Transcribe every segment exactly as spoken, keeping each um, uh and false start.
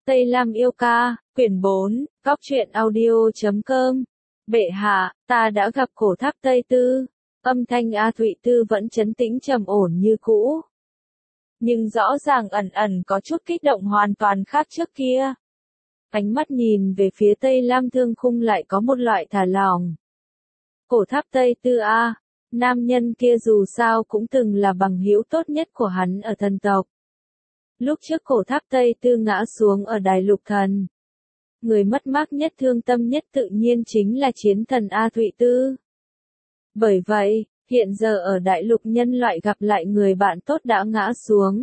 Tây Lam yêu ca, quyển bốn, góc truyện audio chấm com. Bệ hạ, ta đã gặp cổ tháp Tây Tư. Âm thanh A Thụy Tư vẫn trấn tĩnh trầm ổn như cũ. Nhưng rõ ràng ẩn ẩn có chút kích động hoàn toàn khác trước kia. Ánh mắt nhìn về phía Tây Lam Thương Khung lại có một loại thả lỏng. Cổ tháp Tây Tư A, nam nhân kia dù sao cũng từng là bằng hữu tốt nhất của hắn ở thần tộc. Lúc trước cổ tháp Tây Tư ngã xuống ở Đài Lục Thần. Người mất mát nhất thương tâm nhất tự nhiên chính là chiến thần A Thụy Tư. Bởi vậy, hiện giờ ở Đại Lục nhân loại gặp lại người bạn tốt đã ngã xuống.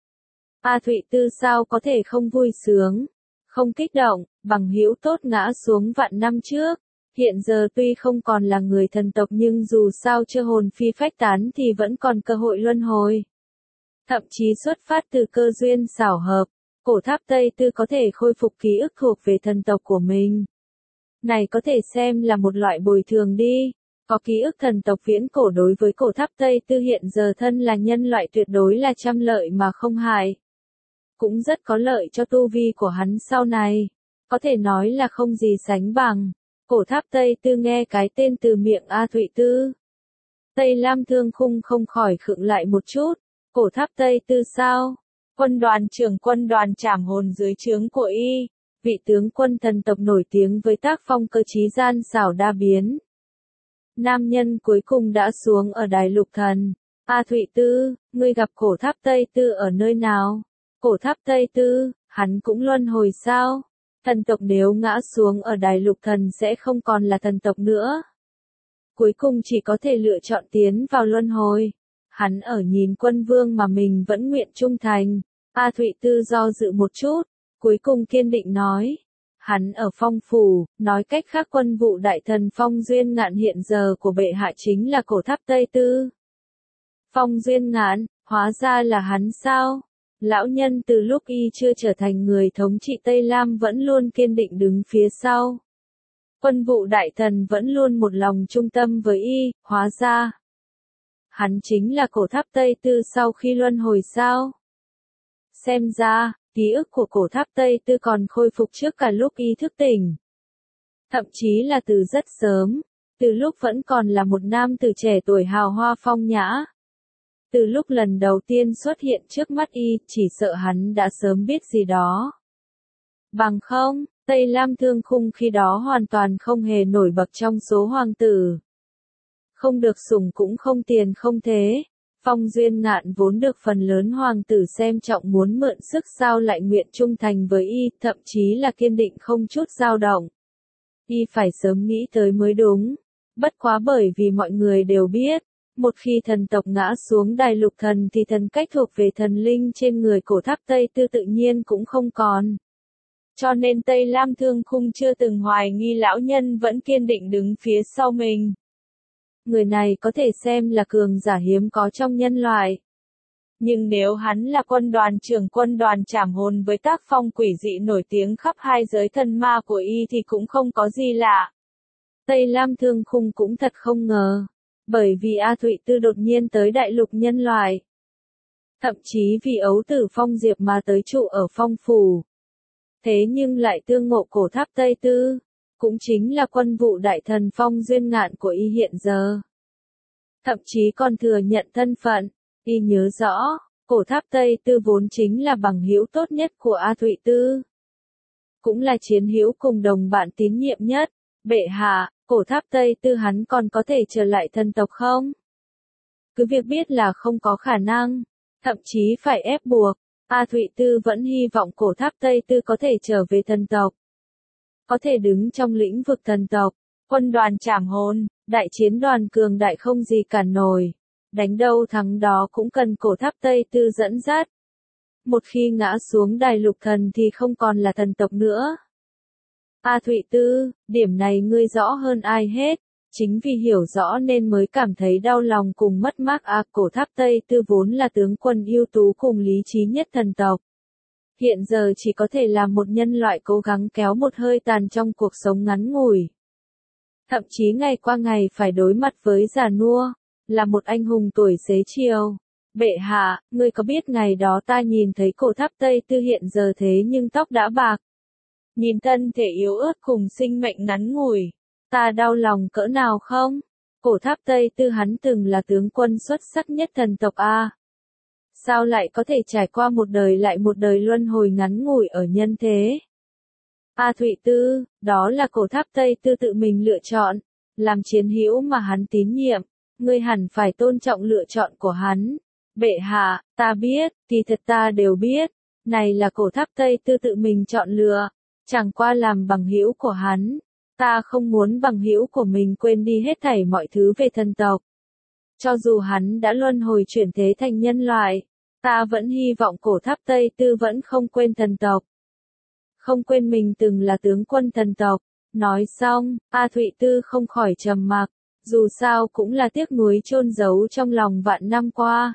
A Thụy Tư sao có thể không vui sướng, không kích động, bằng hữu tốt ngã xuống vạn năm trước. Hiện giờ tuy không còn là người thần tộc nhưng dù sao chưa hồn phi phách tán thì vẫn còn cơ hội luân hồi. Thậm chí xuất phát từ cơ duyên xảo hợp, cổ tháp Tây Tư có thể khôi phục ký ức thuộc về thần tộc của mình. Này có thể xem là một loại bồi thường đi, có ký ức thần tộc viễn cổ đối với cổ tháp Tây Tư hiện giờ thân là nhân loại tuyệt đối là trăm lợi mà không hại. Cũng rất có lợi cho tu vi của hắn sau này, có thể nói là không gì sánh bằng. Cổ tháp Tây Tư nghe cái tên từ miệng A Thụy Tư. Tây Lam Thương Khung không khỏi khựng lại một chút. Cổ tháp Tây Tư sao? Quân đoàn trưởng quân đoàn trảm hồn dưới trướng của y, vị tướng quân thần tộc nổi tiếng với tác phong cơ trí gian xảo đa biến. Nam nhân cuối cùng đã xuống ở Đài Lục Thần. A Thụy Tư, ngươi gặp cổ tháp Tây Tư ở nơi nào? Cổ tháp Tây Tư, hắn cũng luân hồi sao? Thần tộc nếu ngã xuống ở Đài Lục Thần sẽ không còn là thần tộc nữa. Cuối cùng chỉ có thể lựa chọn tiến vào luân hồi. Hắn ở nhìn quân vương mà mình vẫn nguyện trung thành. A Thụy Tư do dự một chút, cuối cùng kiên định nói. Hắn ở Phong Phủ, nói cách khác quân vụ đại thần Phong Duyên Ngạn hiện giờ của bệ hạ chính là cổ tháp Tây Tư. Phong Duyên Ngạn, hóa ra là hắn sao? Lão nhân từ lúc y chưa trở thành người thống trị Tây Lam vẫn luôn kiên định đứng phía sau. Quân vụ đại thần vẫn luôn một lòng trung tâm với y, hóa ra. Hắn chính là cổ tháp Tây Tư sau khi luân hồi sao? Xem ra, ký ức của cổ tháp Tây Tư còn khôi phục trước cả lúc y thức tỉnh. Thậm chí là từ rất sớm, từ lúc vẫn còn là một nam tử trẻ tuổi hào hoa phong nhã. Từ lúc lần đầu tiên xuất hiện trước mắt y, chỉ sợ hắn đã sớm biết gì đó. Bằng không, Tây Lam Thương Khung khi đó hoàn toàn không hề nổi bật trong số hoàng tử. Không được sủng cũng không tiền không thế. Phong Duyên Ngạn vốn được phần lớn hoàng tử xem trọng muốn mượn sức sao lại nguyện trung thành với y, thậm chí là kiên định không chút dao động. Y phải sớm nghĩ tới mới đúng. Bất quá bởi vì mọi người đều biết, một khi thần tộc ngã xuống Đài Lục Thần thì thần cách thuộc về thần linh trên người cổ tháp Tây Tư tự nhiên cũng không còn. Cho nên Tây Lam Thương Khung chưa từng hoài nghi lão nhân vẫn kiên định đứng phía sau mình. Người này có thể xem là cường giả hiếm có trong nhân loại. Nhưng nếu hắn là quân đoàn trưởng quân đoàn trảm hồn với tác phong quỷ dị nổi tiếng khắp hai giới thần ma của y thì cũng không có gì lạ. Tây Lam Thương Khung cũng thật không ngờ. Bởi vì A Thụy Tư đột nhiên tới đại lục nhân loại. Thậm chí vì ấu tử Phong Diệp mà tới trụ ở Phong Phủ. Thế nhưng lại tương ngộ cổ tháp Tây Tư. Cũng chính là quân vụ đại thần Phong Duyên Ngạn của y hiện giờ. Thậm chí còn thừa nhận thân phận, y nhớ rõ, cổ tháp Tây Tư vốn chính là bằng hữu tốt nhất của A Thụy Tư. Cũng là chiến hữu cùng đồng bạn tín nhiệm nhất. Bệ hạ, cổ tháp Tây Tư hắn còn có thể trở lại thần tộc không? Cứ việc biết là không có khả năng, thậm chí phải ép buộc, A Thụy Tư vẫn hy vọng cổ tháp Tây Tư có thể trở về thần tộc. Có thể đứng trong lĩnh vực thần tộc, quân đoàn trảm hồn, đại chiến đoàn cường đại không gì cản nổi. Đánh đâu thắng đó cũng cần cổ tháp Tây Tư dẫn dắt. Một khi ngã xuống Đài Lục Thần thì không còn là thần tộc nữa. A Thụy Tư, điểm này ngươi rõ hơn ai hết. Chính vì hiểu rõ nên mới cảm thấy đau lòng cùng mất mát. A cổ tháp Tây Tư vốn là tướng quân ưu tú cùng lý trí nhất thần tộc. Hiện giờ chỉ có thể là một nhân loại cố gắng kéo một hơi tàn trong cuộc sống ngắn ngủi. Thậm chí ngày qua ngày phải đối mặt với già nua, là một anh hùng tuổi xế chiều. Bệ hạ, ngươi có biết ngày đó ta nhìn thấy cổ tháp Tây Tư hiện giờ thế nhưng tóc đã bạc. Nhìn thân thể yếu ớt cùng sinh mệnh ngắn ngủi. Ta đau lòng cỡ nào không? Cổ tháp Tây Tư hắn từng là tướng quân xuất sắc nhất thần tộc A. Sao lại có thể trải qua một đời lại một đời luân hồi ngắn ngủi ở nhân thế? A Thụy Tư, đó là cổ tháp Tây Tư tự mình lựa chọn, làm chiến hữu mà hắn tín nhiệm, ngươi hẳn phải tôn trọng lựa chọn của hắn. Bệ hạ, ta biết, kỳ thật ta đều biết, này là cổ tháp Tây Tư tự mình chọn lựa, chẳng qua làm bằng hữu của hắn. Ta không muốn bằng hữu của mình quên đi hết thảy mọi thứ về thần tộc. Cho dù hắn đã luân hồi chuyển thế thành nhân loại, ta vẫn hy vọng cổ tháp Tây Tư vẫn không quên thần tộc. Không quên mình từng là tướng quân thần tộc. Nói xong, A Thụy Tư không khỏi trầm mặc, dù sao cũng là tiếc nuối chôn giấu trong lòng vạn năm qua.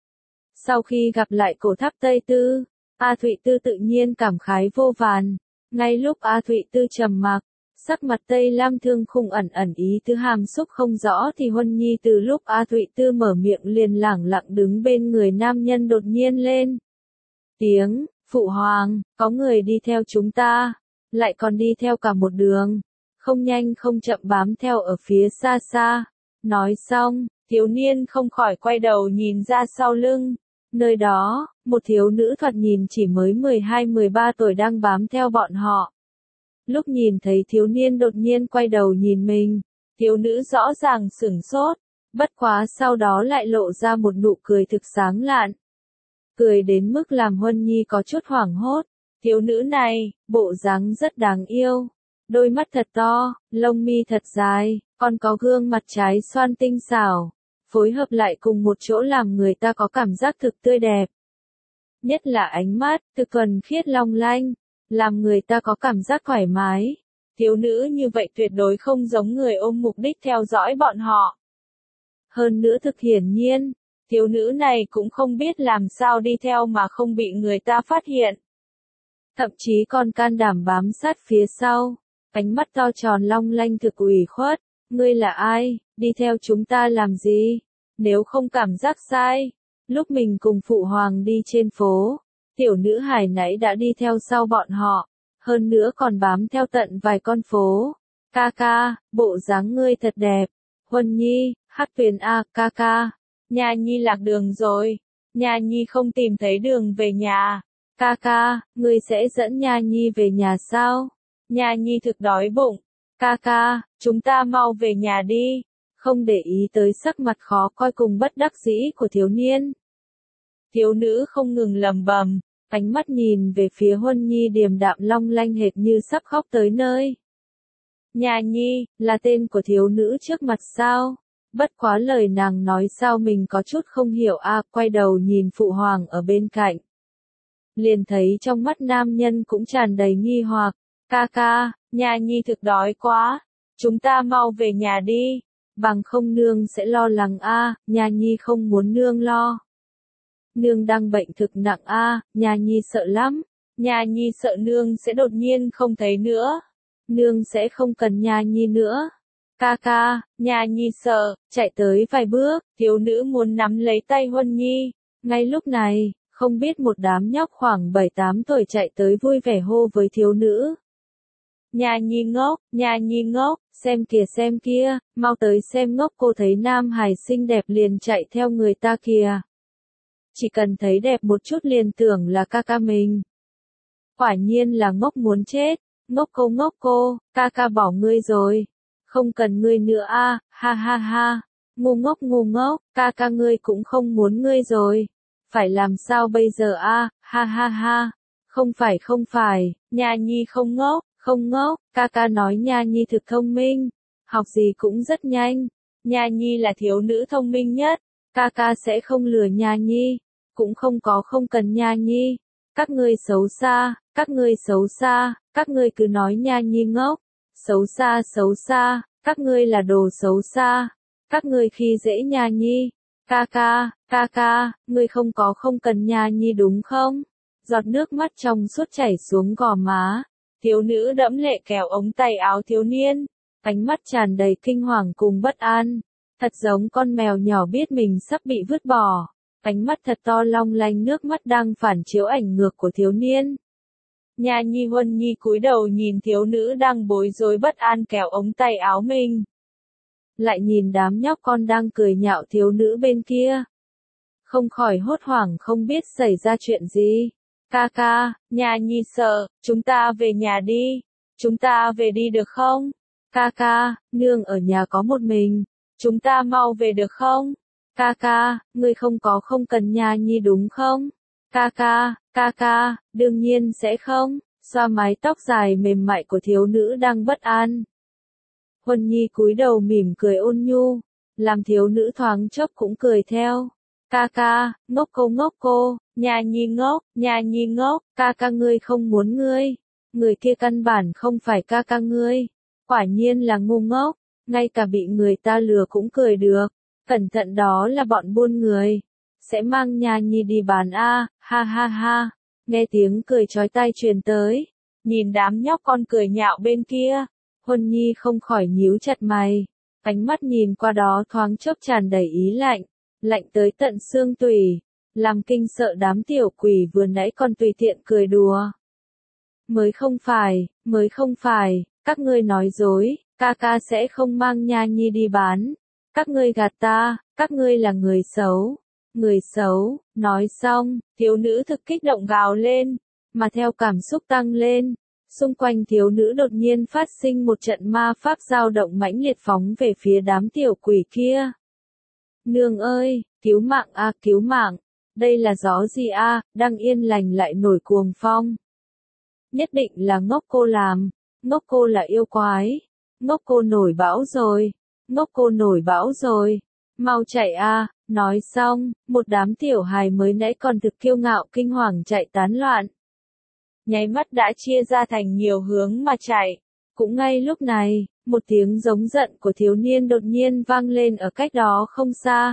Sau khi gặp lại cổ tháp Tây Tư, A Thụy Tư tự nhiên cảm khái vô vàn. Ngay lúc A Thụy Tư trầm mặc, sắc mặt Tây Lam Thương Khung ẩn ẩn ý tứ hàm xúc không rõ thì Huân Nhi từ lúc A Thụy Tư mở miệng liền lẳng lặng đứng bên người nam nhân đột nhiên lên. Tiếng, Phụ Hoàng, có người đi theo chúng ta, lại còn đi theo cả một đường, không nhanh không chậm bám theo ở phía xa xa. Nói xong, thiếu niên không khỏi quay đầu nhìn ra sau lưng. Nơi đó, một thiếu nữ thoạt nhìn chỉ mới mười hai mười ba tuổi đang bám theo bọn họ. Lúc nhìn thấy thiếu niên đột nhiên quay đầu nhìn mình, thiếu nữ rõ ràng sửng sốt, bất quá sau đó lại lộ ra một nụ cười thực sáng lạn. Cười đến mức làm Huân Nhi có chút hoảng hốt, thiếu nữ này, bộ dáng rất đáng yêu, đôi mắt thật to, lông mi thật dài, còn có gương mặt trái xoan tinh xảo, phối hợp lại cùng một chỗ làm người ta có cảm giác thực tươi đẹp. Nhất là ánh mắt, thực thuần khiết long lanh, làm người ta có cảm giác thoải mái. Thiếu nữ như vậy tuyệt đối không giống người ôm mục đích theo dõi bọn họ. Hơn nữa thực hiển nhiên, thiếu nữ này cũng không biết làm sao đi theo mà không bị người ta phát hiện. Thậm chí còn can đảm bám sát phía sau, ánh mắt to tròn long lanh thực ủy khuất. Ngươi là ai, đi theo chúng ta làm gì? Nếu không cảm giác sai, lúc mình cùng Phụ Hoàng đi trên phố, tiểu nữ hài nãy đã đi theo sau bọn họ, hơn nữa còn bám theo tận vài con phố. Ca ca, bộ dáng ngươi thật đẹp. Huân Nhi, Hắc Tuyền a, ca ca. Nha Nhi lạc đường rồi. Nha Nhi không tìm thấy đường về nhà. Ca ca, ngươi sẽ dẫn Nha Nhi về nhà sao? Nha Nhi thực đói bụng. Ca ca, chúng ta mau về nhà đi. Không để ý tới sắc mặt khó coi cùng bất đắc dĩ của thiếu niên. Thiếu nữ không ngừng lầm bầm, ánh mắt nhìn về phía Huân Nhi điềm đạm long lanh hệt như sắp khóc tới nơi. Nha Nhi, là tên của thiếu nữ trước mặt sao? Bất quá lời nàng nói sao mình có chút không hiểu a à, quay đầu nhìn Phụ Hoàng ở bên cạnh. Liền thấy trong mắt nam nhân cũng tràn đầy nghi hoặc. Ca ca, Nha Nhi thực đói quá. Chúng ta mau về nhà đi. Bằng không nương sẽ lo lắng a à, Nha Nhi không muốn nương lo. Nương đang bệnh thực nặng a à, Nha Nhi sợ lắm. Nha Nhi sợ nương sẽ đột nhiên không thấy nữa. Nương sẽ không cần Nha Nhi nữa. Ca ca, Nha Nhi sợ, chạy tới vài bước, thiếu nữ muốn nắm lấy tay Huân Nhi. Ngay lúc này, không biết một đám nhóc khoảng bảy tám tuổi chạy tới vui vẻ hô với thiếu nữ. Nha Nhi ngốc, Nha Nhi ngốc, xem kìa xem kia, mau tới xem ngốc, cô thấy nam hài xinh đẹp liền chạy theo người ta kìa. Chỉ cần thấy đẹp một chút liền tưởng là ca ca mình. Quả nhiên là ngốc muốn chết, ngốc cô ngốc cô, ca ca bỏ ngươi rồi. Không cần ngươi nữa a, à, ha ha ha, ngu ngốc ngu ngốc, ca ca ngươi cũng không muốn ngươi rồi. Phải làm sao bây giờ a, à, ha ha ha, không phải không phải, Nha Nhi không ngốc, không ngốc, ca ca nói Nha Nhi thực thông minh, học gì cũng rất nhanh, Nha Nhi là thiếu nữ thông minh nhất, ca ca sẽ không lừa Nha Nhi, cũng không có không cần Nha Nhi, các ngươi xấu xa, các ngươi xấu xa, các ngươi cứ nói Nha Nhi ngốc. Xấu xa xấu xa, các ngươi là đồ xấu xa, các ngươi khi dễ Nha Nhi. Ca ca, ca ca, ngươi không có không cần Nha Nhi đúng không? Giọt nước mắt trong suốt chảy xuống gò má, thiếu nữ đẫm lệ kéo ống tay áo thiếu niên, ánh mắt tràn đầy kinh hoàng cùng bất an, thật giống con mèo nhỏ biết mình sắp bị vứt bỏ. ánh mắt thật to long lanh, nước mắt đang phản chiếu ảnh ngược của thiếu niên. Nha Nhi Huân Nhi cúi đầu nhìn thiếu nữ đang bối rối bất an kéo ống tay áo mình. Lại nhìn đám nhóc con đang cười nhạo thiếu nữ bên kia. Không khỏi hốt hoảng không biết xảy ra chuyện gì. Ca ca, Nha Nhi sợ, chúng ta về nhà đi. Chúng ta về đi được không? Ca ca, nương ở nhà có một mình. Chúng ta mau về được không? Ca ca, ngươi không có không cần Nha Nhi đúng không? Ca ca, ca ca, đương nhiên sẽ không. Xoa mái tóc dài mềm mại của thiếu nữ đang bất an. Huân Nhi cúi đầu mỉm cười ôn nhu, làm thiếu nữ thoáng chốc cũng cười theo. Ca ca, ngốc cô ngốc cô, Nha Nhi ngốc, Nha Nhi ngốc, ca ca ngươi không muốn ngươi. Người kia căn bản không phải ca ca ngươi. Quả nhiên là ngu ngốc, ngay cả bị người ta lừa cũng cười được. Cẩn thận đó là bọn buôn người. Sẽ mang Nha Nhi đi bán a, ha ha ha. Nghe tiếng cười chói tai truyền tới. Nhìn đám nhóc con cười nhạo bên kia. Huân Nhi không khỏi nhíu chặt mày. Ánh mắt nhìn qua đó thoáng chốc tràn đầy ý lạnh. Lạnh tới tận xương tủy. Làm kinh sợ đám tiểu quỷ vừa nãy còn tùy tiện cười đùa. Mới không phải, mới không phải, các ngươi nói dối, ca ca sẽ không mang Nha Nhi đi bán. Các ngươi gạt ta, các ngươi là người xấu. Người xấu, nói xong, thiếu nữ thực kích động gào lên, mà theo cảm xúc tăng lên, xung quanh thiếu nữ đột nhiên phát sinh một trận ma pháp dao động mãnh liệt phóng về phía đám tiểu quỷ kia. Nương ơi, cứu mạng a, cứu mạng, đây là gió gì a, đang yên lành lại nổi cuồng phong. Nhất định là ngốc cô làm, ngốc cô là yêu quái, ngốc cô nổi bão rồi, ngốc cô nổi bão rồi, mau chạy a. Nói xong, một đám tiểu hài mới nãy còn thực kiêu ngạo kinh hoàng chạy tán loạn. Nháy mắt đã chia ra thành nhiều hướng mà chạy. Cũng ngay lúc này, một tiếng giống giận của thiếu niên đột nhiên vang lên ở cách đó không xa.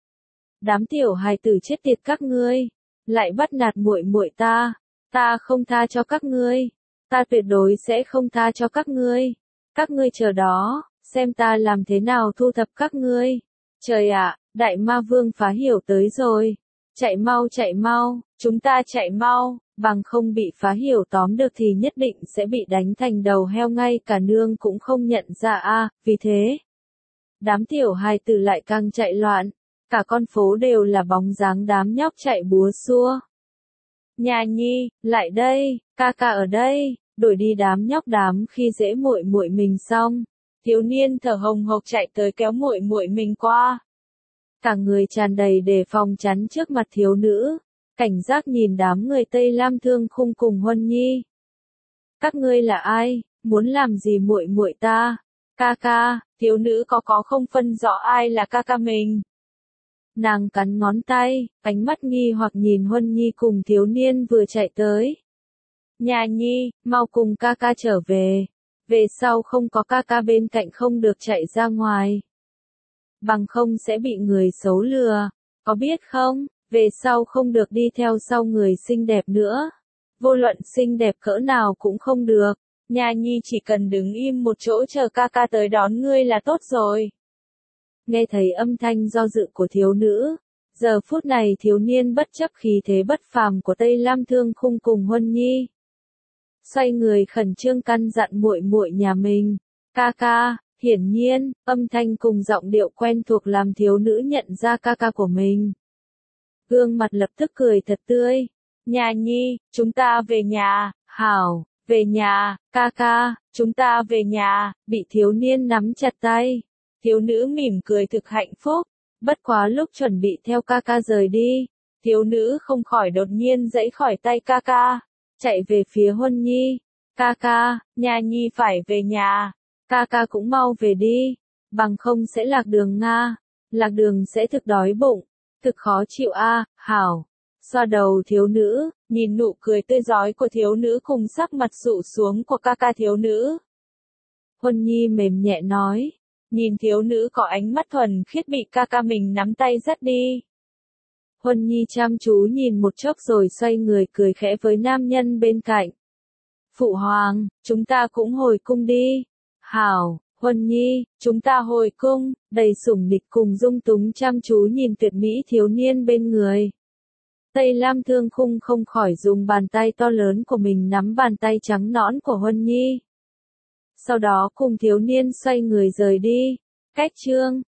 Đám tiểu hài tử chết tiệt các ngươi, lại bắt nạt muội muội ta, ta không tha cho các ngươi, ta tuyệt đối sẽ không tha cho các ngươi. Các ngươi chờ đó, xem ta làm thế nào thu thập các ngươi. Trời ạ, đại ma vương phá hiểu tới rồi. Chạy mau chạy mau, chúng ta chạy mau, bằng không bị phá hiểu tóm được thì nhất định sẽ bị đánh thành đầu heo, ngay cả nương cũng không nhận ra a. Vì thế, đám tiểu hài tử lại càng chạy loạn, cả con phố đều là bóng dáng đám nhóc chạy búa xua. Nha Nhi, lại đây, ca ca ở đây, đuổi đi đám nhóc đám khi dễ muội muội mình xong. Thiếu niên thở hồng hộc chạy tới kéo muội muội mình qua. Cả người tràn đầy đề phòng chắn trước mặt thiếu nữ, cảnh giác nhìn đám người Tây Lam Thương Khung cùng Huân Nhi. Các ngươi là ai, muốn làm gì muội muội ta? Ca ca, thiếu nữ có có không phân rõ ai là ca ca mình. Nàng cắn ngón tay, ánh mắt nghi hoặc nhìn Huân Nhi cùng thiếu niên vừa chạy tới. Nha Nhi, mau cùng ca ca trở về. Về sau không có ca ca bên cạnh không được chạy ra ngoài. Bằng không sẽ bị người xấu lừa, có biết không? Về sau không được đi theo sau người xinh đẹp nữa. Vô luận xinh đẹp cỡ nào cũng không được. Nha Nhi chỉ cần đứng im một chỗ chờ ca ca tới đón ngươi là tốt rồi. Nghe thấy âm thanh do dự của thiếu nữ, giờ phút này thiếu niên bất chấp khí thế bất phàm của Tây Lam Thương Khung cùng Huân Nhi. Xoay người khẩn trương căn dặn muội muội nhà mình, ca ca. Hiển nhiên, âm thanh cùng giọng điệu quen thuộc làm thiếu nữ nhận ra ca ca của mình. Gương mặt lập tức cười thật tươi. Nha Nhi, chúng ta về nhà, hảo, về nhà, ca ca, chúng ta về nhà, bị thiếu niên nắm chặt tay. Thiếu nữ mỉm cười thực hạnh phúc, bất quá lúc chuẩn bị theo ca ca rời đi, thiếu nữ không khỏi đột nhiên giãy khỏi tay ca ca, chạy về phía Huân Nhi. Ca ca, Nha Nhi phải về nhà. Ca ca cũng mau về đi, bằng không sẽ lạc đường Nga, lạc đường sẽ thực đói bụng, thực khó chịu a. Hảo, xoa đầu thiếu nữ, nhìn nụ cười tươi rói của thiếu nữ cùng sắc mặt dụ xuống của ca ca thiếu nữ. Huân Nhi mềm nhẹ nói, nhìn thiếu nữ có ánh mắt thuần khiết bị ca ca mình nắm tay dắt đi. Huân Nhi chăm chú nhìn một chốc rồi xoay người cười khẽ với nam nhân bên cạnh. Phụ hoàng, chúng ta cũng hồi cung đi. Hảo, Huân Nhi, chúng ta hồi cung, đầy sủng nịch cùng dung túng chăm chú nhìn tuyệt mỹ thiếu niên bên người. Tây Lam Thương Khung không khỏi dùng bàn tay to lớn của mình nắm bàn tay trắng nõn của Huân Nhi. Sau đó cùng thiếu niên xoay người rời đi. Cách chương